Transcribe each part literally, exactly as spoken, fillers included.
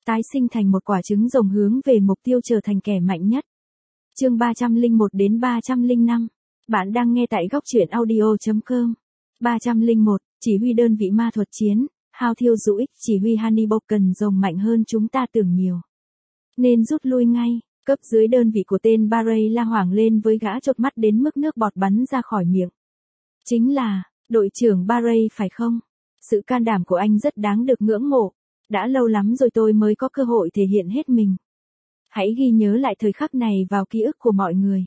tái sinh thành một quả trứng rồng hướng về mục tiêu trở thành kẻ mạnh nhất. Chương ba trăm lẻ một đến ba trăm lẻ năm. Bạn đang nghe tại góc truyện audio chấm com. ba trăm lẻ một, chỉ huy đơn vị ma thuật chiến, How thiêu dụ ích chỉ huy Hannibal cần rồng mạnh hơn chúng ta tưởng nhiều. Nên rút lui ngay, cấp dưới đơn vị của tên Barry la hoảng lên với gã chột mắt đến mức nước bọt bắn ra khỏi miệng. Chính là, đội trưởng Barry phải không? Sự can đảm của anh rất đáng được ngưỡng mộ. Đã lâu lắm rồi tôi mới có cơ hội thể hiện hết mình. Hãy ghi nhớ lại thời khắc này vào ký ức của mọi người.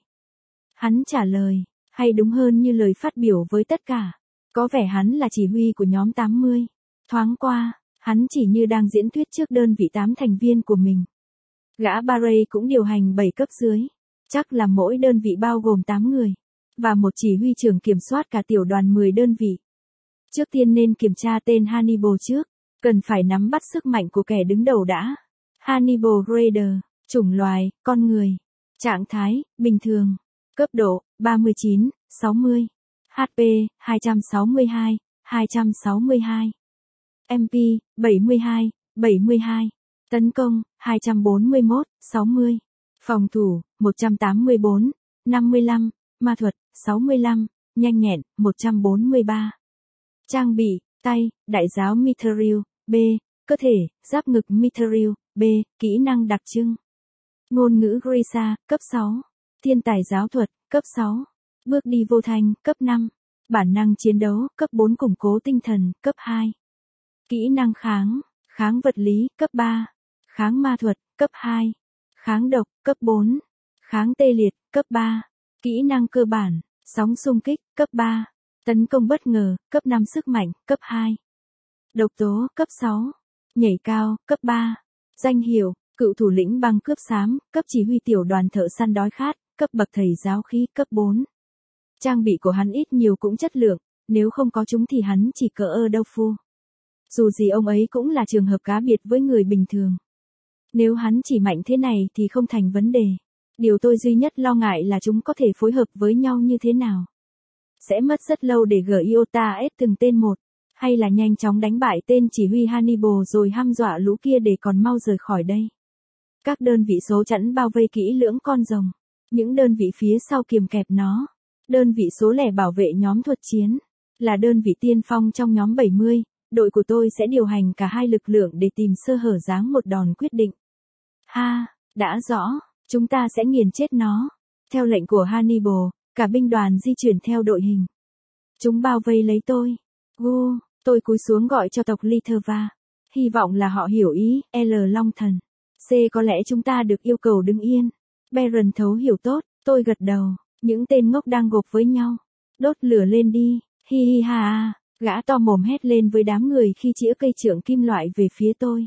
Hắn trả lời, hay đúng hơn như lời phát biểu với tất cả. Có vẻ hắn là chỉ huy của nhóm tám mươi. Thoáng qua, hắn chỉ như đang diễn thuyết trước đơn vị tám thành viên của mình. Gã Barry cũng điều hành bảy cấp dưới. Chắc là mỗi đơn vị bao gồm tám người. Và một chỉ huy trưởng kiểm soát cả tiểu đoàn mười đơn vị. Trước tiên nên kiểm tra tên Hannibal trước. Cần phải nắm bắt sức mạnh của kẻ đứng đầu đã. Hannibal Grader, chủng loài, con người. Trạng thái, bình thường. Cấp độ, ba mươi chín, sáu mươi. hát pê, hai trăm sáu mươi hai, hai trăm sáu mươi hai. em pê, bảy mươi hai, bảy mươi hai. Tấn công, hai trăm bốn mươi mốt, sáu mươi. Phòng thủ, một trăm tám mươi tư, năm mươi lăm. Ma thuật, sáu mươi lăm. Nhanh nhẹn, một trăm bốn mươi ba. Trang bị, tay, đại giáo Mithril, B, cơ thể, giáp ngực Mithril, B, kỹ năng đặc trưng. Ngôn ngữ Grisha, cấp sáu. Thiên tài giáo thuật, cấp sáu. Bước đi vô thanh, cấp năm. Bản năng chiến đấu, cấp bốn. Củng cố tinh thần, cấp hai. Kỹ năng kháng, kháng vật lý, cấp ba. Kháng ma thuật, cấp hai. Kháng độc, cấp bốn. Kháng tê liệt, cấp ba. Kỹ năng cơ bản, sóng xung kích, cấp ba. Tấn công bất ngờ, cấp năm. Sức mạnh, cấp hai. Độc tố, cấp sáu. Nhảy cao, cấp ba. Danh hiệu, cựu thủ lĩnh băng cướp xám, cấp chỉ huy tiểu đoàn thợ săn đói khát, cấp bậc thầy giáo khí, cấp bốn. Trang bị của hắn ít nhiều cũng chất lượng, nếu không có chúng thì hắn chỉ cỡ ơ đâu phu. Dù gì ông ấy cũng là trường hợp cá biệt với người bình thường. Nếu hắn chỉ mạnh thế này thì không thành vấn đề. Điều tôi duy nhất lo ngại là chúng có thể phối hợp với nhau như thế nào. Sẽ mất rất lâu để gỡ Iota S từng tên một. Hay là nhanh chóng đánh bại tên chỉ huy Hannibal rồi hăm dọa lũ kia để còn mau rời khỏi đây. Các đơn vị số chẵn bao vây kỹ lưỡng con rồng. Những đơn vị phía sau kiềm kẹp nó. Đơn vị số lẻ bảo vệ nhóm thuật chiến. Là đơn vị tiên phong trong nhóm bảy mươi. Đội của tôi sẽ điều hành cả hai lực lượng để tìm sơ hở giáng một đòn quyết định. Ha, đã rõ, chúng ta sẽ nghiền chết nó. Theo lệnh của Hannibal, cả binh đoàn di chuyển theo đội hình. Chúng bao vây lấy tôi. Gu, tôi cúi xuống gọi cho tộc Litherva. Hy vọng là họ hiểu ý, L Long Thần. C có lẽ chúng ta được yêu cầu đứng yên. Baron thấu hiểu tốt, tôi gật đầu. Những tên ngốc đang gộp với nhau. Đốt lửa lên đi, hi hi ha ha. Gã to mồm hét lên với đám người khi chĩa cây trượng kim loại về phía tôi.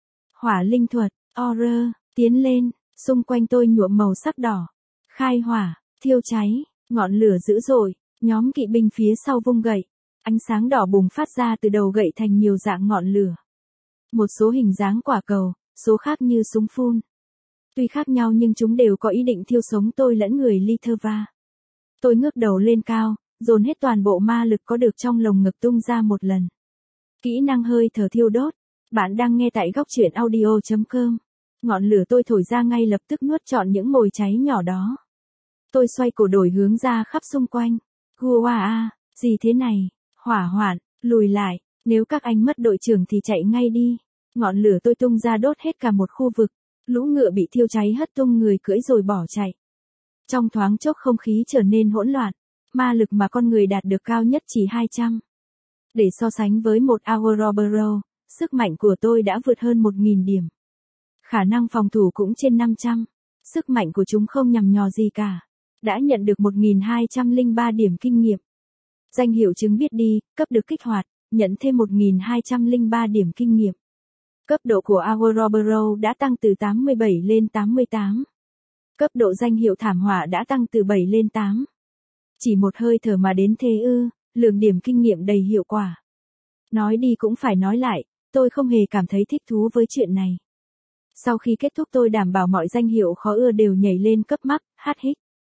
Hỏa linh thuật, Aura, tiến lên, xung quanh tôi nhuộm màu sắc đỏ. Khai hỏa, thiêu cháy, ngọn lửa dữ dội, nhóm kỵ binh phía sau vung gậy. Ánh sáng đỏ bùng phát ra từ đầu gậy thành nhiều dạng ngọn lửa. Một số hình dáng quả cầu, số khác như súng phun. Tuy khác nhau nhưng chúng đều có ý định thiêu sống tôi lẫn người Litherva. Tôi ngước đầu lên cao, dồn hết toàn bộ ma lực có được trong lồng ngực tung ra một lần. Kỹ năng hơi thở thiêu đốt. Bạn đang nghe tại góc truyện audio chấm com. Ngọn lửa tôi thổi ra ngay lập tức nuốt trọn những mồi cháy nhỏ đó. Tôi xoay cổ đổi hướng ra khắp xung quanh. Gua a, gì thế này? Hỏa hoạn, lùi lại, nếu các anh mất đội trưởng thì chạy ngay đi. Ngọn lửa tôi tung ra đốt hết cả một khu vực. Lũ ngựa bị thiêu cháy hất tung người cưỡi rồi bỏ chạy. Trong thoáng chốc không khí trở nên hỗn loạn. Ma lực mà con người đạt được cao nhất chỉ hai trăm. Để so sánh với một Ouroboros, sức mạnh của tôi đã vượt hơn một nghìn điểm. Khả năng phòng thủ cũng trên năm trăm. Sức mạnh của chúng không nhằm nhò gì cả. Đã nhận được một nghìn hai trăm lẻ ba điểm kinh nghiệm. Danh hiệu chứng biết đi, cấp được kích hoạt, nhận thêm một nghìn hai trăm lẻ ba điểm kinh nghiệm. Cấp độ của Ouroboros đã tăng từ tám mươi bảy lên tám mươi tám. Cấp độ danh hiệu thảm họa đã tăng từ bảy lên tám. Chỉ một hơi thở mà đến thế ư, lượng điểm kinh nghiệm đầy hiệu quả. Nói đi cũng phải nói lại, tôi không hề cảm thấy thích thú với chuyện này. Sau khi kết thúc tôi đảm bảo mọi danh hiệu khó ưa đều nhảy lên cấp max, hát hích.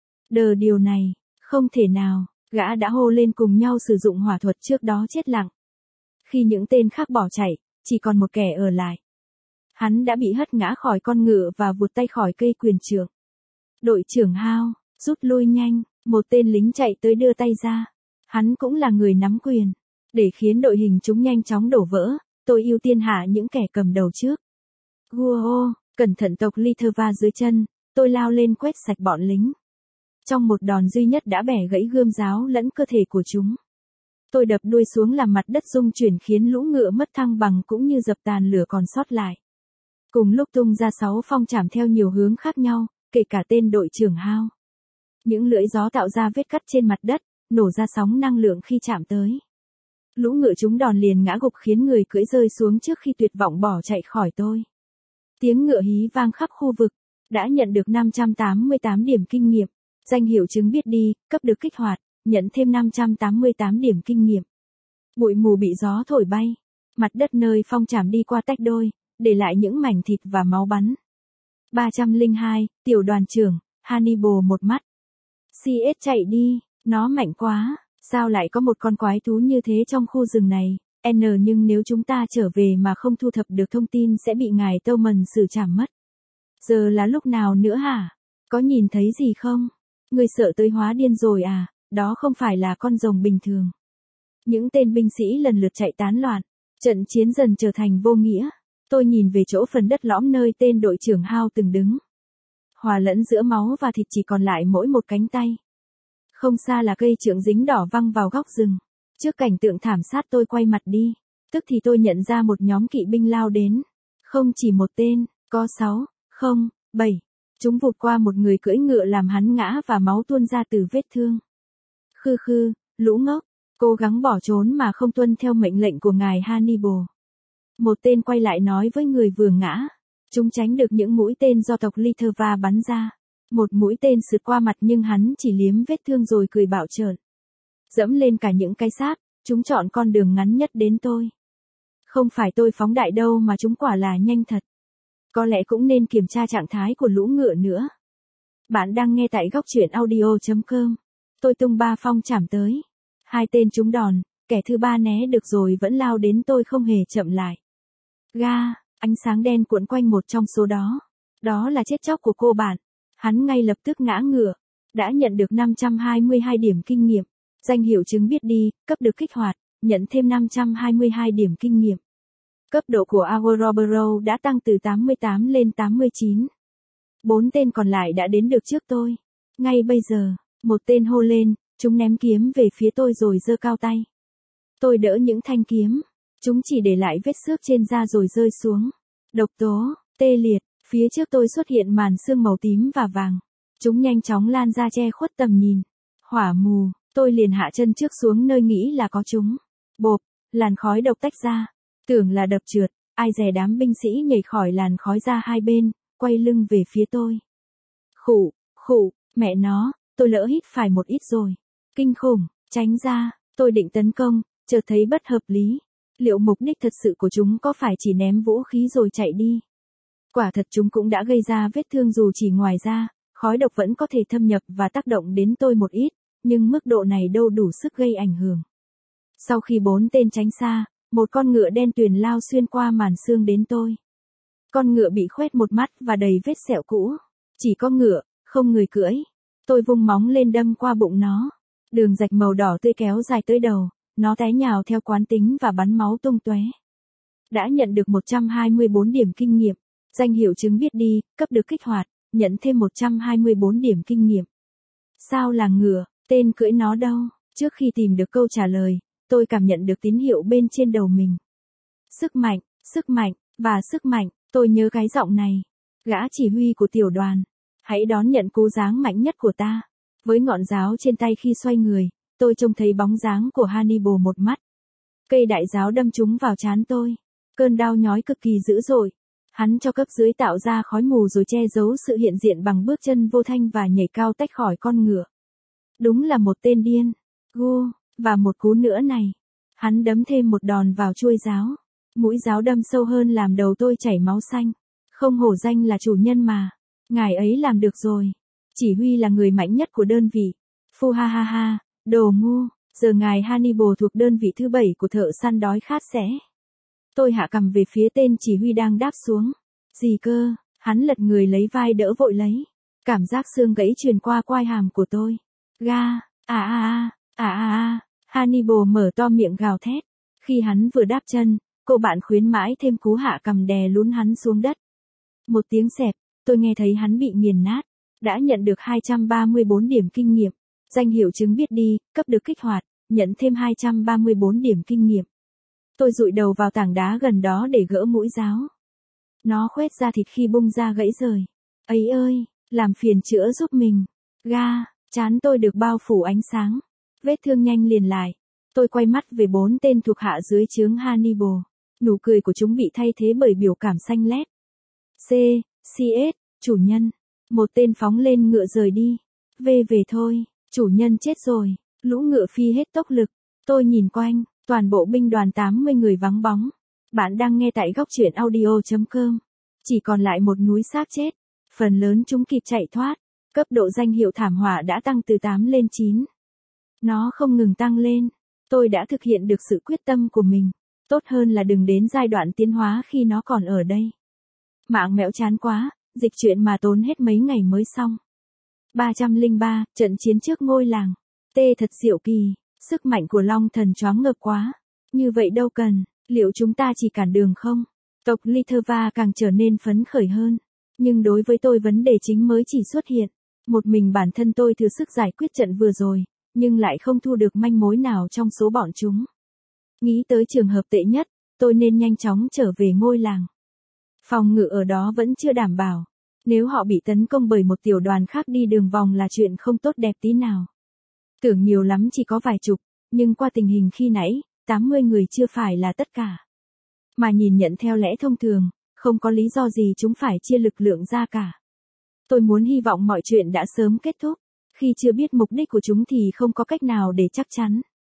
Đờ điều này, không thể nào, gã đã hô lên cùng nhau sử dụng hỏa thuật trước đó chết lặng. Khi những tên khác bỏ chạy, chỉ còn một kẻ ở lại. Hắn đã bị hất ngã khỏi con ngựa và vụt tay khỏi cây quyền trượng. Đội trưởng Hao, rút lui nhanh, một tên lính chạy tới đưa tay ra. Hắn cũng là người nắm quyền. Để khiến đội hình chúng nhanh chóng đổ vỡ, tôi ưu tiên hạ những kẻ cầm đầu trước. Guo, cẩn thận tộc Litva dưới chân, tôi lao lên quét sạch bọn lính. Trong một đòn duy nhất đã bẻ gãy gươm giáo lẫn cơ thể của chúng. Tôi đập đuôi xuống làm mặt đất rung chuyển khiến lũ ngựa mất thăng bằng cũng như dập tàn lửa còn sót lại. Cùng lúc tung ra sáu phong trảm theo nhiều hướng khác nhau, kể cả tên đội trưởng Hao. Những lưỡi gió tạo ra vết cắt trên mặt đất, nổ ra sóng năng lượng khi chạm tới. Lũ ngựa chúng đòn liền ngã gục khiến người cưỡi rơi xuống trước khi tuyệt vọng bỏ chạy khỏi tôi. Tiếng ngựa hí vang khắp khu vực, đã nhận được năm trăm tám mươi tám điểm kinh nghiệm. Danh hiệu chứng biết đi, cấp được kích hoạt, nhận thêm năm trăm tám mươi tám điểm kinh nghiệm. Bụi mù bị gió thổi bay, mặt đất nơi phong trảm đi qua tách đôi, để lại những mảnh thịt và máu bắn. ba trăm lẻ hai, tiểu đoàn trưởng, Hannibal một mắt. xê ét chạy đi, nó mạnh quá, sao lại có một con quái thú như thế trong khu rừng này, N nhưng nếu chúng ta trở về mà không thu thập được thông tin sẽ bị ngài Towman xử trảm mất. Giờ là lúc nào nữa hả? Có nhìn thấy gì không? Người sợ tới hóa điên rồi à, đó không phải là con rồng bình thường. Những tên binh sĩ lần lượt chạy tán loạn, trận chiến dần trở thành vô nghĩa. Tôi nhìn về chỗ phần đất lõm nơi tên đội trưởng Hao từng đứng. Hòa lẫn giữa máu và thịt chỉ còn lại mỗi một cánh tay. Không xa là cây trượng dính đỏ văng vào góc rừng. Trước cảnh tượng thảm sát tôi quay mặt đi. Tức thì tôi nhận ra một nhóm kỵ binh lao đến. Không chỉ một tên, có sáu, không, bảy. Chúng vụt qua một người cưỡi ngựa làm hắn ngã và máu tuôn ra từ vết thương. Khư khư, lũ ngốc, cố gắng bỏ trốn mà không tuân theo mệnh lệnh của ngài Hannibal. Một tên quay lại nói với người vừa ngã. Chúng tránh được những mũi tên do tộc Litva bắn ra. Một mũi tên sượt qua mặt nhưng hắn chỉ liếm vết thương rồi cười bạo trợn. Dẫm lên cả những cái xác, chúng chọn con đường ngắn nhất đến tôi. Không phải tôi phóng đại đâu mà chúng quả là nhanh thật. Có lẽ cũng nên kiểm tra trạng thái của lũ ngựa nữa. Bạn đang nghe tại góc truyện audio chấm com. Tôi tung ba phong trảm tới. Hai tên trúng đòn, kẻ thứ ba né được rồi vẫn lao đến tôi không hề chậm lại. Ga, ánh sáng đen cuộn quanh một trong số đó. Đó là chết chóc của cô bạn. Hắn ngay lập tức ngã ngựa. Đã nhận được năm trăm hai mươi hai điểm kinh nghiệm. Danh hiệu chứng biết đi, cấp được kích hoạt, nhận thêm năm trăm hai mươi hai điểm kinh nghiệm. Cấp độ của Aurobero đã tăng từ tám mươi tám lên tám mươi chín. Bốn tên còn lại đã đến được trước tôi. Ngay bây giờ, một tên hô lên, chúng ném kiếm về phía tôi rồi giơ cao tay. Tôi đỡ những thanh kiếm. Chúng chỉ để lại vết xước trên da rồi rơi xuống. Độc tố, tê liệt, phía trước tôi xuất hiện màn sương màu tím và vàng. Chúng nhanh chóng lan ra che khuất tầm nhìn. Hỏa mù, tôi liền hạ chân trước xuống nơi nghĩ là có chúng. Bộp, làn khói độc tách ra. Tưởng là đập trượt, ai dè đám binh sĩ nhảy khỏi làn khói ra hai bên, quay lưng về phía tôi. Khụ, khụ, mẹ nó, tôi lỡ hít phải một ít rồi. Kinh khủng, tránh ra, tôi định tấn công, chợt thấy bất hợp lý. Liệu mục đích thật sự của chúng có phải chỉ ném vũ khí rồi chạy đi? Quả thật chúng cũng đã gây ra vết thương dù chỉ ngoài ra, khói độc vẫn có thể thâm nhập và tác động đến tôi một ít, nhưng mức độ này đâu đủ sức gây ảnh hưởng. Sau khi bốn tên tránh xa, một con ngựa đen tuyền lao xuyên qua màn sương đến tôi. Con ngựa bị khoét một mắt và đầy vết sẹo cũ. Chỉ có ngựa, không người cưỡi. Tôi vung móng lên đâm qua bụng nó. Đường rạch màu đỏ tươi kéo dài tới đầu, nó té nhào theo quán tính và bắn máu tung tóe. Đã nhận được một trăm hai mươi bốn điểm kinh nghiệm. Danh hiệu chứng biết đi, cấp được kích hoạt, nhận thêm một trăm hai mươi bốn điểm kinh nghiệm. Sao là ngựa, tên cưỡi nó đâu? Trước khi tìm được câu trả lời, tôi cảm nhận được tín hiệu bên trên đầu mình. Sức mạnh, sức mạnh, và sức mạnh, tôi nhớ cái giọng này. Gã chỉ huy của tiểu đoàn. Hãy đón nhận cú giáng mạnh nhất của ta. Với ngọn giáo trên tay khi xoay người, tôi trông thấy bóng dáng của Hannibal một mắt. Cây đại giáo đâm trúng vào trán tôi. Cơn đau nhói cực kỳ dữ dội. Hắn cho cấp dưới tạo ra khói mù rồi che giấu sự hiện diện bằng bước chân vô thanh và nhảy cao tách khỏi con ngựa. Đúng là một tên điên. Gu, và một cú nữa này. Hắn đấm thêm một đòn vào chuôi giáo. Mũi giáo đâm sâu hơn làm đầu tôi chảy máu xanh. Không hổ danh là chủ nhân mà. Ngài ấy làm được rồi. Chỉ huy là người mạnh nhất của đơn vị. Phu ha ha ha, đồ ngu. Giờ ngài Hannibal thuộc đơn vị thứ bảy của thợ săn đói khát sẽ. Tôi hạ cằm về phía tên chỉ huy đang đáp xuống. Gì cơ? Hắn lật người lấy vai đỡ vội lấy. Cảm giác xương gãy truyền qua quai hàm của tôi. Ga, à à à, à à à, Hannibal mở to miệng gào thét. Khi hắn vừa đáp chân, cô bạn khuyến mãi thêm cú hạ cằm đè lún hắn xuống đất. Một tiếng xẹp, tôi nghe thấy hắn bị nghiền nát. Đã nhận được hai trăm ba mươi bốn điểm kinh nghiệm. Danh hiệu chứng biết đi, cấp được kích hoạt, nhận thêm hai trăm ba mươi bốn điểm kinh nghiệm. Tôi dụi đầu vào tảng đá gần đó để gỡ mũi giáo. Nó khoét ra thịt khi bung ra gãy rời. Ấy ơi, làm phiền chữa giúp mình. Ga, trán tôi được bao phủ ánh sáng. Vết thương nhanh liền lại. Tôi quay mắt về bốn tên thuộc hạ dưới trướng Hannibal. Nụ cười của chúng bị thay thế bởi biểu cảm xanh lét. C, xê ét, chủ nhân. Một tên phóng lên ngựa rời đi. Về về thôi, chủ nhân chết rồi. Lũ ngựa phi hết tốc lực. Tôi nhìn quanh, toàn bộ binh đoàn tám mươi người vắng bóng. Bạn đang nghe tại góc truyện audio chấm com. Chỉ còn lại một núi xác chết. Phần lớn chúng kịp chạy thoát. Cấp độ danh hiệu thảm họa đã tăng từ tám lên chín. Nó không ngừng tăng lên. Tôi đã thực hiện được sự quyết tâm của mình. Tốt hơn là đừng đến giai đoạn tiến hóa khi nó còn ở đây. Mạng mẽo chán quá, dịch chuyện mà tốn hết mấy ngày mới xong. ba trăm lẻ ba, trận chiến trước ngôi làng. Tê thật diệu kỳ, sức mạnh của Long Thần choáng ngợp quá. Như vậy đâu cần, liệu chúng ta chỉ cản đường không? Tộc Litherva càng trở nên phấn khởi hơn. Nhưng đối với tôi vấn đề chính mới chỉ xuất hiện. Một mình bản thân tôi thừa sức giải quyết trận vừa rồi, nhưng lại không thu được manh mối nào trong số bọn chúng. Nghĩ tới trường hợp tệ nhất, tôi nên nhanh chóng trở về ngôi làng. Phòng ngự ở đó vẫn chưa đảm bảo. Nếu họ bị tấn công bởi một tiểu đoàn khác đi đường vòng là chuyện không tốt đẹp tí nào. Tưởng nhiều lắm chỉ có vài chục, nhưng qua tình hình khi nãy, tám mươi người chưa phải là tất cả. Mà nhìn nhận theo lẽ thông thường, không có lý do gì chúng phải chia lực lượng ra cả. Tôi muốn hy vọng mọi chuyện đã sớm kết thúc. Khi chưa biết mục đích của chúng thì không có cách nào để chắc chắn.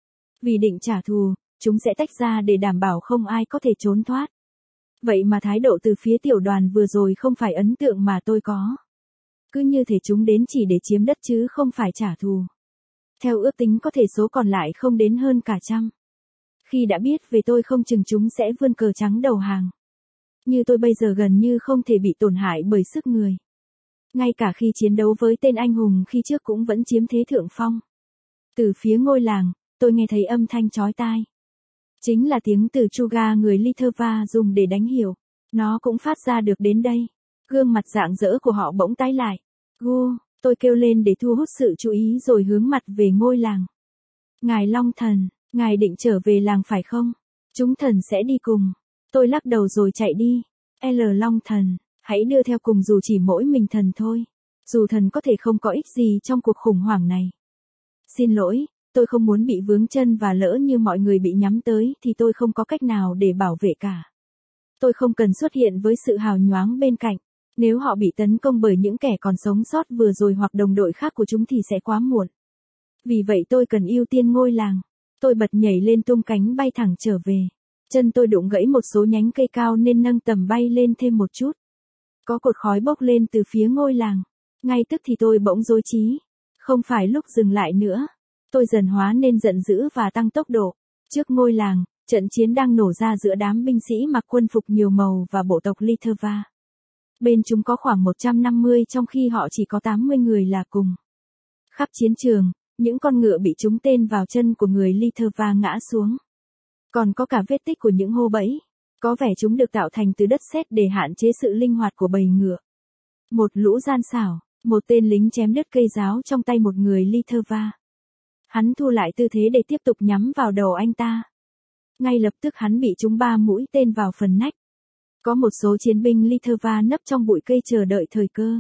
Vì định trả thù, chúng sẽ tách ra để đảm bảo không ai có thể trốn thoát. Vậy mà thái độ từ phía tiểu đoàn vừa rồi không phải ấn tượng mà tôi có. Cứ như thể chúng đến chỉ để chiếm đất chứ không phải trả thù. Theo ước tính có thể số còn lại không đến hơn cả trăm. Khi đã biết về tôi không chừng chúng sẽ vươn cờ trắng đầu hàng. Như tôi bây giờ gần như không thể bị tổn hại bởi sức người. Ngay cả khi chiến đấu với tên anh hùng khi trước cũng vẫn chiếm thế thượng phong. Từ phía ngôi làng, tôi nghe thấy âm thanh chói tai. Chính là tiếng từ Chuga người Litherva dùng để đánh hiểu. Nó cũng phát ra được đến đây. Gương mặt rạng rỡ của họ bỗng tái lại. Gu, tôi kêu lên để thu hút sự chú ý rồi hướng mặt về ngôi làng. Ngài Long Thần, ngài định trở về làng phải không? Chúng thần sẽ đi cùng. Tôi lắc đầu rồi chạy đi. L Long Thần, hãy đưa theo cùng dù chỉ mỗi mình thần thôi. Dù thần có thể không có ích gì trong cuộc khủng hoảng này. Xin lỗi, tôi không muốn bị vướng chân và lỡ như mọi người bị nhắm tới thì tôi không có cách nào để bảo vệ cả. Tôi không cần xuất hiện với sự hào nhoáng bên cạnh. Nếu họ bị tấn công bởi những kẻ còn sống sót vừa rồi hoặc đồng đội khác của chúng thì sẽ quá muộn. Vì vậy tôi cần ưu tiên ngôi làng. Tôi bật nhảy lên tung cánh bay thẳng trở về. Chân tôi đụng gãy một số nhánh cây cao nên nâng tầm bay lên thêm một chút. Có cột khói bốc lên từ phía ngôi làng. Ngay tức thì tôi bỗng rối trí. Không phải lúc dừng lại nữa. Tôi dần hóa nên giận dữ và tăng tốc độ. Trước ngôi làng, trận chiến đang nổ ra giữa đám binh sĩ mặc quân phục nhiều màu và bộ tộc Litherva. Bên chúng có khoảng một trăm năm mươi trong khi họ chỉ có tám mươi người là cùng. Khắp chiến trường, những con ngựa bị trúng tên vào chân của người Litherva ngã xuống. Còn có cả vết tích của những hô bẫy. Có vẻ chúng được tạo thành từ đất sét để hạn chế sự linh hoạt của bầy ngựa. Một lũ gian xảo, một tên lính chém đứt cây giáo trong tay một người Litherva. Hắn thu lại tư thế để tiếp tục nhắm vào đầu anh ta. Ngay lập tức hắn bị trúng ba mũi tên vào phần nách. Có một số chiến binh Litherva nấp trong bụi cây chờ đợi thời cơ.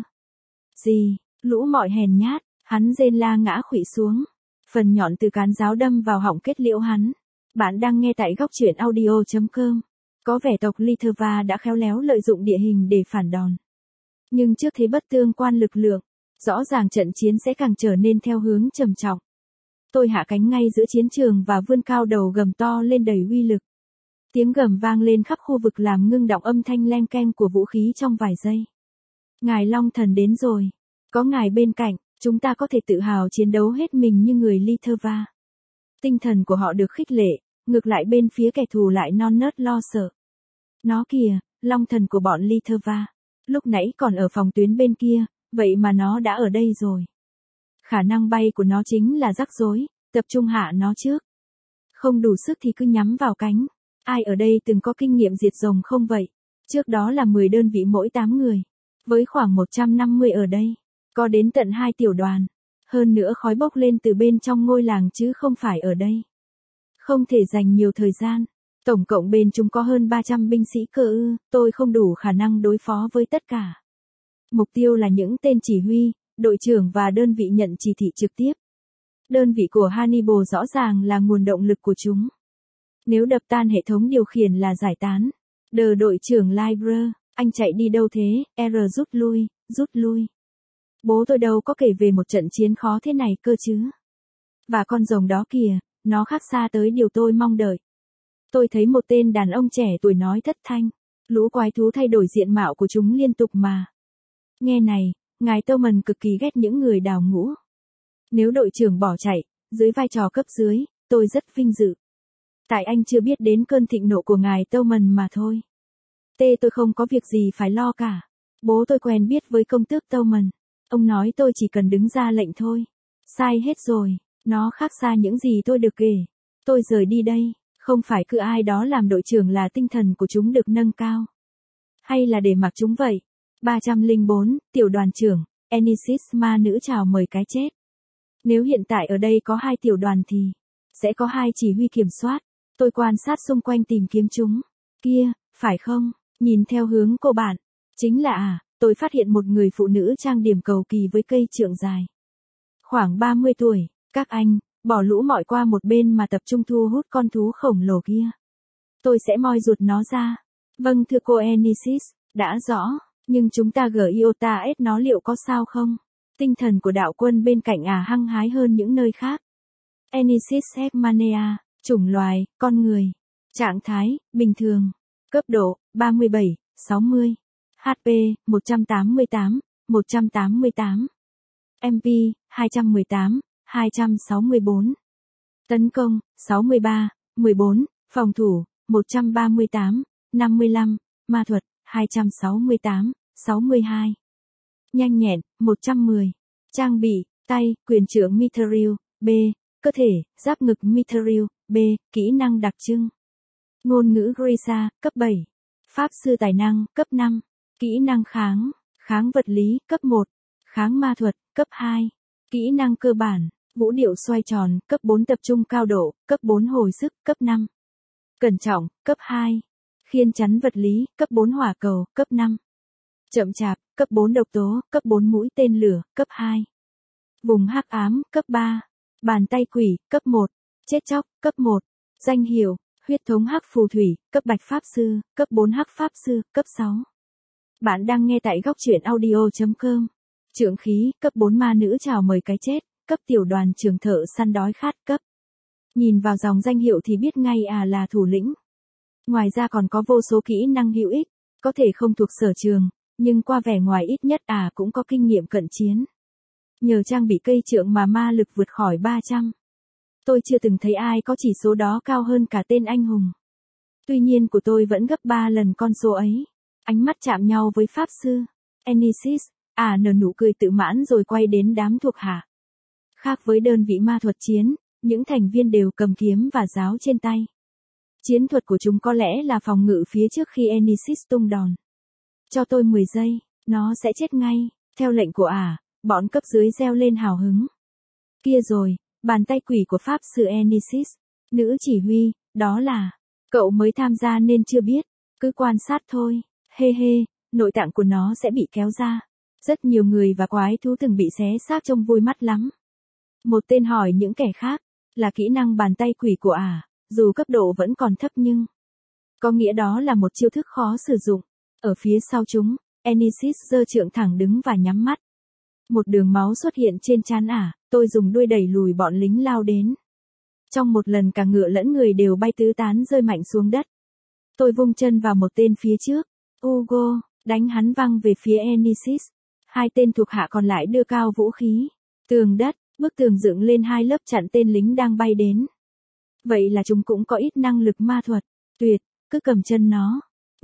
Gì, lũ mọi hèn nhát, hắn rên la ngã khuỵu xuống. Phần nhọn từ cán giáo đâm vào họng kết liễu hắn. Bạn đang nghe tại góc truyện audio chấm com. Có vẻ tộc Litherva đã khéo léo lợi dụng địa hình để phản đòn. Nhưng trước thế bất tương quan lực lượng, rõ ràng trận chiến sẽ càng trở nên theo hướng trầm trọng. Tôi hạ cánh ngay giữa chiến trường và vươn cao đầu gầm to lên đầy uy lực. Tiếng gầm vang lên khắp khu vực làm ngưng đọng âm thanh len keng của vũ khí trong vài giây. Ngài Long Thần đến rồi. Có ngài bên cạnh, chúng ta có thể tự hào chiến đấu hết mình như người Litherva. Tinh thần của họ được khích lệ, ngược lại bên phía kẻ thù lại non nớt lo sợ. Nó kìa, long thần của bọn Litva. Lúc nãy còn ở phòng tuyến bên kia, vậy mà nó đã ở đây rồi. Khả năng bay của nó chính là rắc rối, tập trung hạ nó trước. Không đủ sức thì cứ nhắm vào cánh. Ai ở đây từng có kinh nghiệm diệt rồng không vậy? Trước đó là mười đơn vị mỗi tám người. Với khoảng một trăm năm mươi ở đây, có đến tận hai tiểu đoàn. Hơn nữa khói bốc lên từ bên trong ngôi làng chứ không phải ở đây. Không thể dành nhiều thời gian. Tổng cộng bên chúng có hơn ba trăm binh sĩ cơ ư, tôi không đủ khả năng đối phó với tất cả. Mục tiêu là những tên chỉ huy, đội trưởng và đơn vị nhận chỉ thị trực tiếp. Đơn vị của Hannibal rõ ràng là nguồn động lực của chúng. Nếu đập tan hệ thống điều khiển là giải tán. Đờ đội trưởng Libre, anh chạy đi đâu thế? R rút lui, rút lui. Bố tôi đâu có kể về một trận chiến khó thế này cơ chứ. Và con rồng đó kìa, nó khác xa tới điều tôi mong đợi. Tôi thấy một tên đàn ông trẻ tuổi nói thất thanh. Lũ quái thú thay đổi diện mạo của chúng liên tục mà. Nghe này, ngài Tillman cực kỳ ghét những người đào ngũ. Nếu đội trưởng bỏ chạy, dưới vai trò cấp dưới, tôi rất vinh dự. Tại anh chưa biết đến cơn thịnh nộ của ngài Tillman mà thôi. Tê tôi không có việc gì phải lo cả. Bố tôi quen biết với công tước Tillman. Ông nói tôi chỉ cần đứng ra lệnh thôi. Sai hết rồi, nó khác xa những gì tôi được kể. Tôi rời đi đây, không phải cứ ai đó làm đội trưởng là tinh thần của chúng được nâng cao. Hay là để mặc chúng vậy. ba trăm lẻ bốn, tiểu đoàn trưởng, Enisis ma nữ chào mời cái chết. Nếu hiện tại ở đây có hai tiểu đoàn thì sẽ có hai chỉ huy kiểm soát. Tôi quan sát xung quanh tìm kiếm chúng. Kia, phải không? Nhìn theo hướng cô bạn. Chính là à, tôi phát hiện một người phụ nữ trang điểm cầu kỳ với cây trượng dài. Khoảng ba mươi tuổi, các anh, bỏ lũ mọi qua một bên mà tập trung thu hút con thú khổng lồ kia. Tôi sẽ moi ruột nó ra. Vâng thưa cô Enisis, đã rõ, nhưng chúng ta gỡ iota ép nó liệu có sao không? Tinh thần của đạo quân bên cạnh à hăng hái hơn những nơi khác. Enisis Hecmania, chủng loài, con người. Trạng thái, bình thường. Cấp độ, ba mươi bảy, sáu mươi. hát pê, một trăm tám mươi tám, một trăm tám mươi tám. em pê, hai trăm mười tám, hai trăm sáu mươi bốn. Tấn công, sáu mươi ba, mười bốn. Phòng thủ, một trăm ba mươi tám, năm mươi lăm. Ma thuật, hai trăm sáu mươi tám, sáu mươi hai. Nhanh nhẹn, một trăm mười. Trang bị, tay, quyền trượng Mithril, B. Cơ thể, giáp ngực Mithril, B. Kỹ năng đặc trưng. Ngôn ngữ Grisha, cấp bảy. Pháp sư tài năng, cấp năm. Kỹ năng kháng, kháng vật lý, cấp một. Kháng ma thuật, cấp hai. Kỹ năng cơ bản, vũ điệu xoay tròn, cấp bốn tập trung cao độ, cấp bốn hồi sức, cấp năm. Cẩn trọng, cấp hai. Khiên chắn vật lý, cấp bốn hỏa cầu, cấp năm. Chậm chạp, cấp bốn độc tố, cấp bốn mũi tên lửa, cấp hai. Vùng hắc ám, cấp ba. Bàn tay quỷ, cấp một. Chết chóc, cấp một. Danh hiệu, huyết thống hắc phù thủy, cấp bạch pháp sư, cấp bốn hắc pháp sư, cấp sáu. Bạn đang nghe tại góc truyện audio chấm com. Trượng khí, cấp bốn ma nữ chào mời cái chết, cấp tiểu đoàn trưởng thợ săn đói khát, cấp. Nhìn vào dòng danh hiệu thì biết ngay à là thủ lĩnh. Ngoài ra còn có vô số kỹ năng hữu ích, có thể không thuộc sở trường, nhưng qua vẻ ngoài ít nhất à cũng có kinh nghiệm cận chiến. Nhờ trang bị cây trượng mà ma lực vượt khỏi ba trăm. Tôi chưa từng thấy ai có chỉ số đó cao hơn cả tên anh hùng. Tuy nhiên của tôi vẫn gấp ba lần con số ấy. Ánh mắt chạm nhau với pháp sư. Enisis, à nở nụ cười tự mãn rồi quay đến đám thuộc hạ. Khác với đơn vị ma thuật chiến, những thành viên đều cầm kiếm và giáo trên tay. Chiến thuật của chúng có lẽ là phòng ngự phía trước khi Enisis tung đòn. Cho tôi mười giây, nó sẽ chết ngay. Theo lệnh của ả, bọn cấp dưới reo lên hào hứng. Kia rồi, bàn tay quỷ của pháp sư Enisis. Nữ chỉ huy, đó là, cậu mới tham gia nên chưa biết, cứ quan sát thôi. Hê hê, nội tạng của nó sẽ bị kéo ra. Rất nhiều người và quái thú từng bị xé xác trông vui mắt lắm. Một tên hỏi những kẻ khác, là kỹ năng bàn tay quỷ của ả, dù cấp độ vẫn còn thấp nhưng có nghĩa đó là một chiêu thức khó sử dụng. Ở phía sau chúng, Enisis giơ trượng thẳng đứng và nhắm mắt. Một đường máu xuất hiện trên trán ả, tôi dùng đuôi đẩy lùi bọn lính lao đến. Trong một lần cả ngựa lẫn người đều bay tứ tán rơi mạnh xuống đất. Tôi vung chân vào một tên phía trước. Ugo, đánh hắn văng về phía Enisis. Hai tên thuộc hạ còn lại đưa cao vũ khí. Tường đất, bức tường dựng lên hai lớp chặn tên lính đang bay đến. Vậy là chúng cũng có ít năng lực ma thuật. Tuyệt, cứ cầm chân nó.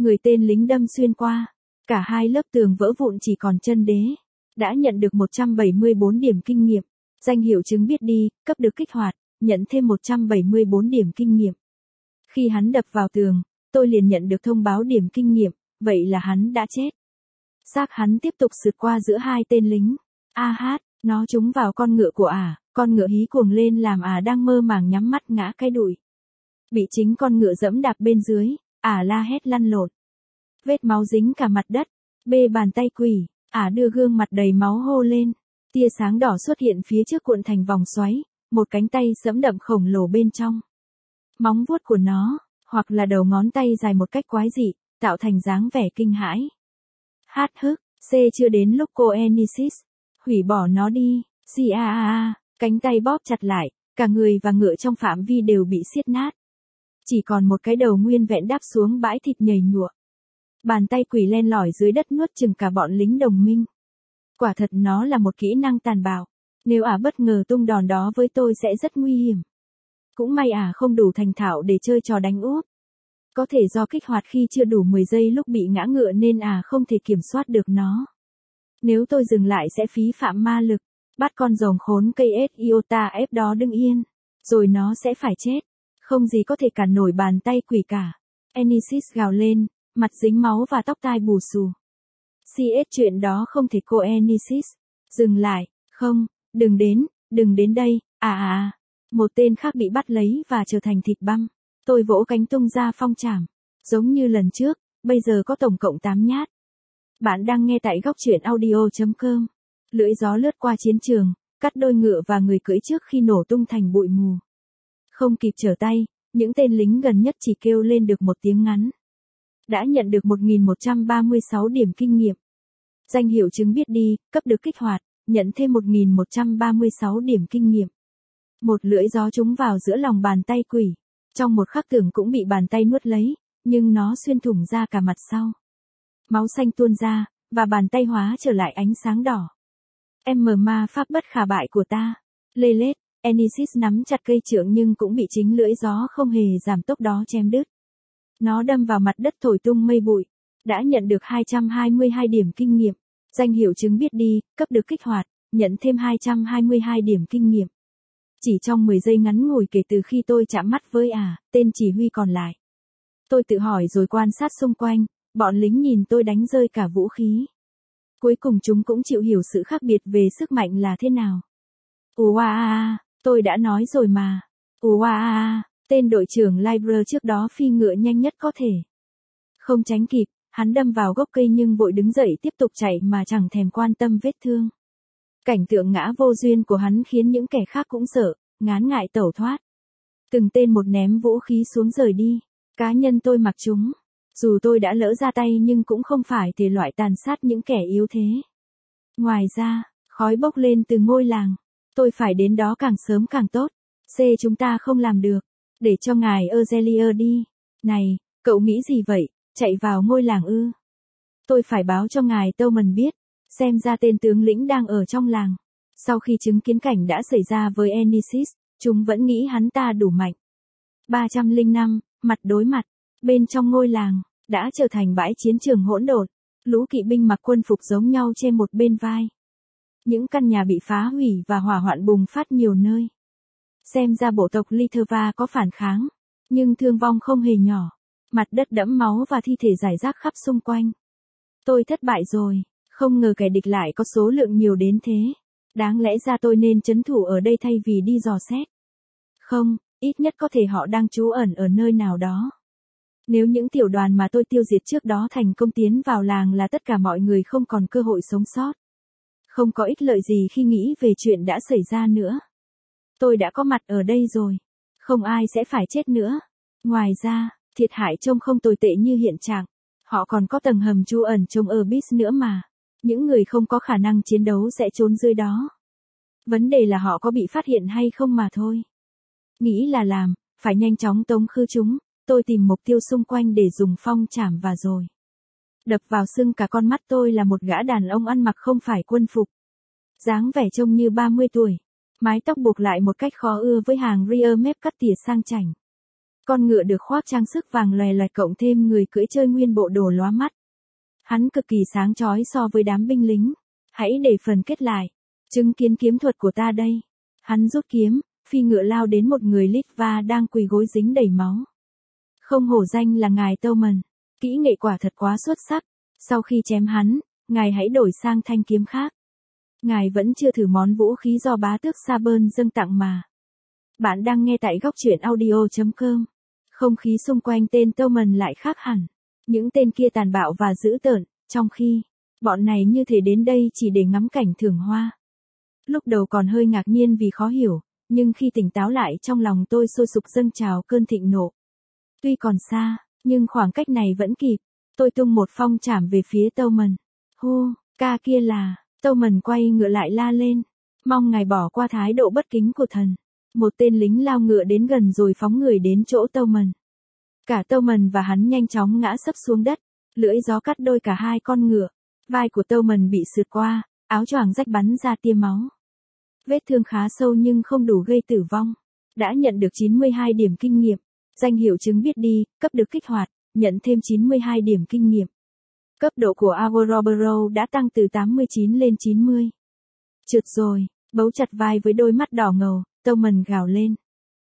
Người tên lính đâm xuyên qua. Cả hai lớp tường vỡ vụn chỉ còn chân đế. Đã nhận được một trăm bảy mươi bốn điểm kinh nghiệm. Danh hiệu chứng biết đi, cấp được kích hoạt, nhận thêm một trăm bảy mươi bốn điểm kinh nghiệm. Khi hắn đập vào tường, tôi liền nhận được thông báo điểm kinh nghiệm, vậy là hắn đã chết. Xác hắn tiếp tục sượt qua giữa hai tên lính. A hát, nó trúng vào con ngựa của ả, con ngựa hí cuồng lên làm ả đang mơ màng nhắm mắt ngã cái đùi. Bị chính con ngựa dẫm đạp bên dưới, ả la hét lăn lộn. Vết máu dính cả mặt đất, bê bàn tay quỷ, ả đưa gương mặt đầy máu hô lên. Tia sáng đỏ xuất hiện phía trước cuộn thành vòng xoáy, một cánh tay sẫm đậm khổng lồ bên trong. Móng vuốt của nó, hoặc là đầu ngón tay dài một cách quái dị, tạo thành dáng vẻ kinh hãi. Hát hức, C chưa đến lúc cô Enisis. Hủy bỏ nó đi, C a a a, cánh tay bóp chặt lại, cả người và ngựa trong phạm vi đều bị xiết nát. Chỉ còn một cái đầu nguyên vẹn đáp xuống bãi thịt nhầy nhụa. Bàn tay quỷ len lỏi dưới đất nuốt chừng cả bọn lính đồng minh. Quả thật nó là một kỹ năng tàn bạo. Nếu ả bất ngờ tung đòn đó với tôi sẽ rất nguy hiểm. Cũng may ả không đủ thành thạo để chơi trò đánh úp. Có thể do kích hoạt khi chưa đủ mười giây lúc bị ngã ngựa nên ả không thể kiểm soát được nó. Nếu tôi dừng lại sẽ phí phạm ma lực, bắt con rồng khốn cây ết iota ép đó đứng yên, rồi nó sẽ phải chết. Không gì có thể cản nổi bàn tay quỷ cả. Enisis gào lên, mặt dính máu và tóc tai bù xù. xê ét chuyện đó không thể cô Enisis. Dừng lại, không, đừng đến, đừng đến đây, à à à. Một tên khác bị bắt lấy và trở thành thịt băm. Tôi vỗ cánh tung ra phong trảm. Giống như lần trước, bây giờ có tổng cộng tám nhát. Bạn đang nghe tại góc truyện audio chấm com. Lưỡi gió lướt qua chiến trường, cắt đôi ngựa và người cưỡi trước khi nổ tung thành bụi mù. Không kịp trở tay, những tên lính gần nhất chỉ kêu lên được một tiếng ngắn. Đã nhận được một nghìn một trăm ba mươi sáu điểm kinh nghiệm. Danh hiệu chứng biết đi, cấp được kích hoạt, nhận thêm một nghìn một trăm ba mươi sáu điểm kinh nghiệm. Một lưỡi gió trúng vào giữa lòng bàn tay quỷ. Trong một khắc tưởng cũng bị bàn tay nuốt lấy, nhưng nó xuyên thủng ra cả mặt sau. Máu xanh tuôn ra, và bàn tay hóa trở lại ánh sáng đỏ. Em mờ ma pháp bất khả bại của ta. Lê lết, Enisis nắm chặt cây trượng nhưng cũng bị chính lưỡi gió không hề giảm tốc đó chém đứt. Nó đâm vào mặt đất thổi tung mây bụi. Đã nhận được hai trăm hai mươi hai điểm kinh nghiệm. Danh hiệu chứng biết đi, cấp được kích hoạt, nhận thêm hai trăm hai mươi hai điểm kinh nghiệm. Chỉ trong mười giây ngắn ngủi kể từ khi tôi chạm mắt với ả, tên chỉ huy còn lại. Tôi tự hỏi rồi quan sát xung quanh, bọn lính nhìn tôi đánh rơi cả vũ khí. Cuối cùng chúng cũng chịu hiểu sự khác biệt về sức mạnh là thế nào. Ủa à à, tôi đã nói rồi mà. Ủa à à, tên đội trưởng Libre trước đó phi ngựa nhanh nhất có thể. Không tránh kịp, hắn đâm vào gốc cây nhưng vội đứng dậy tiếp tục chạy mà chẳng thèm quan tâm vết thương. Cảnh tượng ngã vô duyên của hắn khiến những kẻ khác cũng sợ, ngán ngại tẩu thoát. Từng tên một ném vũ khí xuống rời đi. Cá nhân tôi mặc chúng. Dù tôi đã lỡ ra tay nhưng cũng không phải thể loại tàn sát những kẻ yếu thế. Ngoài ra, khói bốc lên từ ngôi làng. Tôi phải đến đó càng sớm càng tốt. C chúng ta không làm được. Để cho ngài Erzelier đi. Này, cậu nghĩ gì vậy, chạy vào ngôi làng ư? Tôi phải báo cho ngài Towman biết. Xem ra tên tướng lĩnh đang ở trong làng. Sau khi chứng kiến cảnh đã xảy ra với Enisis, chúng vẫn nghĩ hắn ta đủ mạnh. ba trăm lẻ năm, mặt đối mặt. Bên trong ngôi làng, đã trở thành bãi chiến trường hỗn độn. Lũ kỵ binh mặc quân phục giống nhau trên một bên vai. Những căn nhà bị phá hủy và hỏa hoạn bùng phát nhiều nơi. Xem ra bộ tộc Litherva có phản kháng. Nhưng thương vong không hề nhỏ. Mặt đất đẫm máu và thi thể rải rác khắp xung quanh. Tôi thất bại rồi. Không ngờ kẻ địch lại có số lượng nhiều đến thế. Đáng lẽ ra tôi nên trấn thủ ở đây thay vì đi dò xét. Không, ít nhất có thể họ đang trú ẩn ở nơi nào đó. Nếu những tiểu đoàn mà tôi tiêu diệt trước đó thành công tiến vào làng là tất cả mọi người không còn cơ hội sống sót. Không có ích lợi gì khi nghĩ về chuyện đã xảy ra nữa. Tôi đã có mặt ở đây rồi. Không ai sẽ phải chết nữa. Ngoài ra, thiệt hại trông không tồi tệ như hiện trạng. Họ còn có tầng hầm trú ẩn trong Abyss nữa mà. Những người không có khả năng chiến đấu sẽ trốn dưới đó. Vấn đề là họ có bị phát hiện hay không mà thôi. Nghĩ là làm, phải nhanh chóng tống khứ chúng. Tôi tìm mục tiêu xung quanh để dùng phong trảm và rồi. Đập vào sưng cả con mắt tôi là một gã đàn ông ăn mặc không phải quân phục. Dáng vẻ trông như ba mươi tuổi. Mái tóc buộc lại một cách khó ưa với hàng rear mép cắt tỉa sang chảnh. Con ngựa được khoác trang sức vàng lòe loẹt cộng thêm người cưỡi chơi nguyên bộ đồ lóa mắt. Hắn cực kỳ sáng chói so với đám binh lính. Hãy để phần kết lại. Chứng kiến kiếm thuật của ta đây. Hắn rút kiếm, phi ngựa lao đến một người Litva đang quỳ gối dính đầy máu. Không hổ danh là ngài Towman. Kỹ nghệ quả thật quá xuất sắc. Sau khi chém hắn, ngài hãy đổi sang thanh kiếm khác. Ngài vẫn chưa thử món vũ khí do bá tước Sabern dâng tặng mà. Bạn đang nghe tại góc truyện audio chấm com. Không khí xung quanh tên Towman lại khác hẳn. Những tên kia tàn bạo và dữ tợn, trong khi bọn này như thể đến đây chỉ để ngắm cảnh thưởng hoa. Lúc đầu còn hơi ngạc nhiên vì khó hiểu, nhưng khi tỉnh táo lại trong lòng tôi sôi sục dâng trào cơn thịnh nộ. Tuy còn xa, nhưng khoảng cách này vẫn kịp. Tôi tung một phong trảm về phía Towman. Hô, ca kia là, Towman quay ngựa lại la lên. Mong ngài bỏ qua thái độ bất kính của thần. Một tên lính lao ngựa đến gần rồi phóng người đến chỗ Towman. Cả Towman và hắn nhanh chóng ngã sấp xuống đất. Lưỡi gió cắt đôi cả hai con ngựa. Vai của Towman bị sượt qua, áo choàng rách bắn ra tia máu. Vết thương khá sâu nhưng không đủ gây tử vong. Đã nhận được chín mươi hai điểm kinh nghiệm. Danh hiệu chứng biết đi, cấp được kích hoạt, nhận thêm chín mươi hai điểm kinh nghiệm. Cấp độ của Avoroboro đã tăng từ tám mươi chín lên chín mươi. Trượt rồi, bấu chặt vai với đôi mắt đỏ ngầu, Towman gào lên.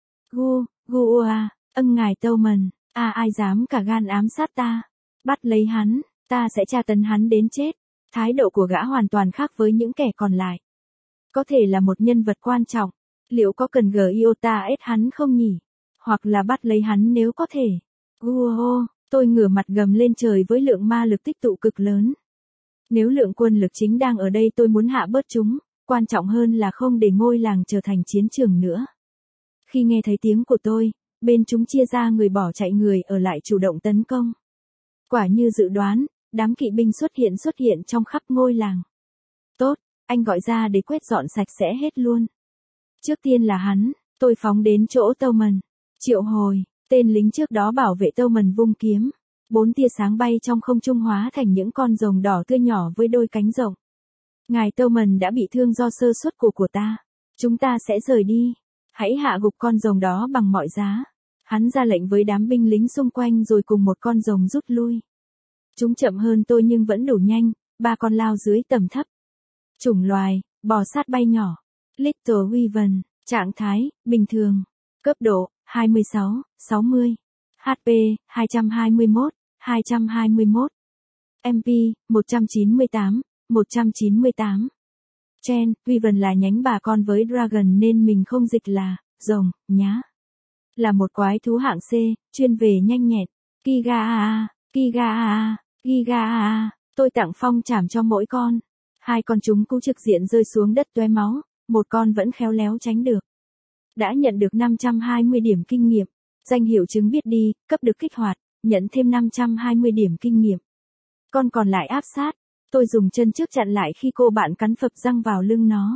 Gu, gu à, ân ngài Towman, à ai dám cả gan ám sát ta. Bắt lấy hắn, ta sẽ tra tấn hắn đến chết. Thái độ của gã hoàn toàn khác với những kẻ còn lại. Có thể là một nhân vật quan trọng. Liệu có cần giota ét hắn không nhỉ? Hoặc là bắt lấy hắn nếu có thể. Guo, tôi ngửa mặt gầm lên trời với lượng ma lực tích tụ cực lớn. Nếu lượng quân lực chính đang ở đây tôi muốn hạ bớt chúng, quan trọng hơn là không để ngôi làng trở thành chiến trường nữa. Khi nghe thấy tiếng của tôi, bên chúng chia ra người bỏ chạy người ở lại chủ động tấn công. Quả như dự đoán, đám kỵ binh xuất hiện xuất hiện trong khắp ngôi làng. Tốt, anh gọi ra để quét dọn sạch sẽ hết luôn. Trước tiên là hắn, tôi phóng đến chỗ Towman. Triệu hồi, tên lính trước đó bảo vệ Towman vung kiếm. Bốn tia sáng bay trong không trung hóa thành những con rồng đỏ tươi nhỏ với đôi cánh rộng. Ngài Towman đã bị thương do sơ suất của của ta. Chúng ta sẽ rời đi. Hãy hạ gục con rồng đó bằng mọi giá. Hắn ra lệnh với đám binh lính xung quanh rồi cùng một con rồng rút lui. Chúng chậm hơn tôi nhưng vẫn đủ nhanh, ba con lao dưới tầm thấp. Chủng loài, bò sát bay nhỏ. Little Wyvern, trạng thái, bình thường. Cấp độ, hai mươi sáu, sáu mươi. hát pê, hai trăm hai mươi mốt, hai trăm hai mươi mốt. em pê, một trăm chín mươi tám, một trăm chín mươi tám. Chen, Wyvern là nhánh bà con với Dragon nên mình không dịch là, rồng, nhá. Là một quái thú hạng C, chuyên về nhanh nhẹn. Giga a, Giga a, Giga a, tôi tặng phong trảm cho mỗi con. Hai con chúng cú trực diện rơi xuống đất tóe máu, một con vẫn khéo léo tránh được. Đã nhận được năm trăm hai mươi điểm kinh nghiệm. Danh hiệu chứng biết đi, cấp được kích hoạt, nhận thêm năm trăm hai mươi điểm kinh nghiệm. Con còn lại áp sát. Tôi dùng chân trước chặn lại khi cô bạn cắn phập răng vào lưng nó.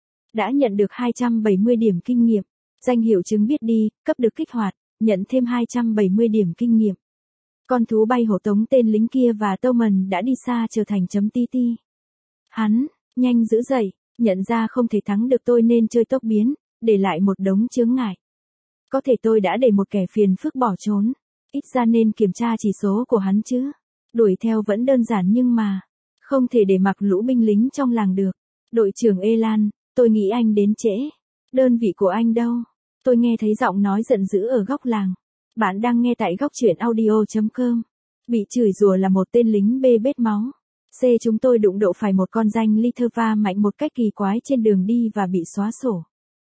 Đã nhận được hai trăm bảy mươi điểm kinh nghiệm. Danh hiệu chứng biết đi, cấp được kích hoạt, nhận thêm hai trăm bảy mươi điểm kinh nghiệm. Con thú bay hổ tống tên lính kia và Towman đã đi xa trở thành chấm tí ti. Hắn, nhanh giữ dậy, nhận ra không thể thắng được tôi nên chơi tốc biến, để lại một đống chướng ngại. Có thể tôi đã để một kẻ phiền phức bỏ trốn. Ít ra nên kiểm tra chỉ số của hắn chứ. Đuổi theo vẫn đơn giản nhưng mà, không thể để mặc lũ binh lính trong làng được. Đội trưởng Elan, tôi nghĩ anh đến trễ. Đơn vị của anh đâu? Tôi nghe thấy giọng nói giận dữ ở góc làng. Bạn đang nghe tại góc truyện audio chấm com. Bị chửi rủa là một tên lính bê bết máu. C chúng tôi đụng độ phải một con danh Litva mạnh một cách kỳ quái trên đường đi và bị xóa sổ.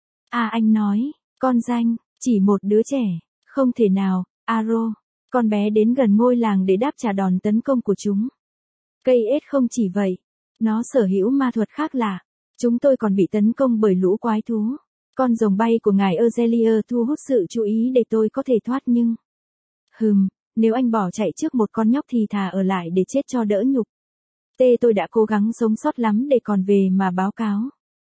À anh nói, con danh, chỉ một đứa trẻ, không thể nào, Aro. Con bé đến gần ngôi làng để đáp trả đòn tấn công của chúng. Cây ết không chỉ vậy, nó sở hữu ma thuật khác lạ. Chúng tôi còn bị tấn công bởi lũ quái thú. Con rồng bay của ngài Erzelier thu hút sự chú ý để tôi có thể thoát nhưng... Hừm, nếu anh bỏ chạy trước một con nhóc thì thà ở lại để chết cho đỡ nhục. T tôi đã cố gắng sống sót lắm để còn về mà báo cáo.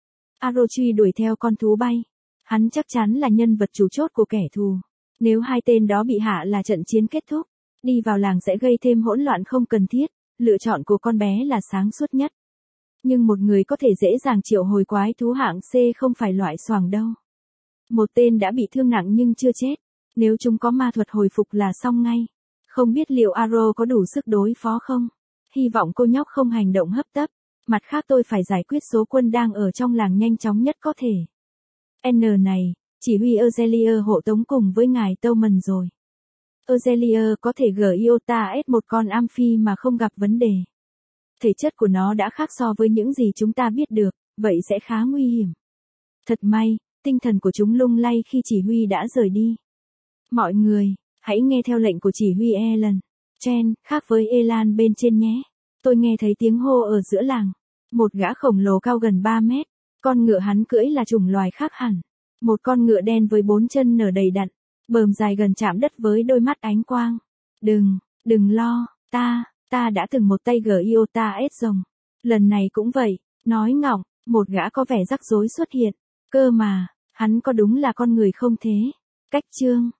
Arochi đuổi theo con thú bay. Hắn chắc chắn là nhân vật chủ chốt của kẻ thù. Nếu hai tên đó bị hạ là trận chiến kết thúc. Đi vào làng sẽ gây thêm hỗn loạn không cần thiết. Lựa chọn của con bé là sáng suốt nhất. Nhưng một người có thể dễ dàng triệu hồi quái thú hạng C không phải loại xoàng đâu. Một tên đã bị thương nặng nhưng chưa chết. Nếu chúng có ma thuật hồi phục là xong ngay. Không biết liệu Arrow có đủ sức đối phó không? Hy vọng cô nhóc không hành động hấp tấp. Mặt khác tôi phải giải quyết số quân đang ở trong làng nhanh chóng nhất có thể. N này, chỉ huy Azelier hộ tống cùng với ngài Towman rồi. Azelier có thể gửi Iota S một con amphi mà không gặp vấn đề. Thể chất của nó đã khác so với những gì chúng ta biết được, vậy sẽ khá nguy hiểm. Thật may, tinh thần của chúng lung lay khi chỉ huy đã rời đi. Mọi người, hãy nghe theo lệnh của chỉ huy Ellen. Chen, khác với Elan bên trên nhé. Tôi nghe thấy tiếng hô ở giữa làng. Một gã khổng lồ cao gần ba mét. Con ngựa hắn cưỡi là chủng loài khác hẳn. Một con ngựa đen với bốn chân nở đầy đặn. Bờm dài gần chạm đất với đôi mắt ánh quang. Đừng, đừng lo, ta, ta đã từng một tay gỡ Iota S rồng. Lần này cũng vậy, nói ngọng, một gã có vẻ rắc rối xuất hiện. Cơ mà, hắn có đúng là con người không thế? Cách chương.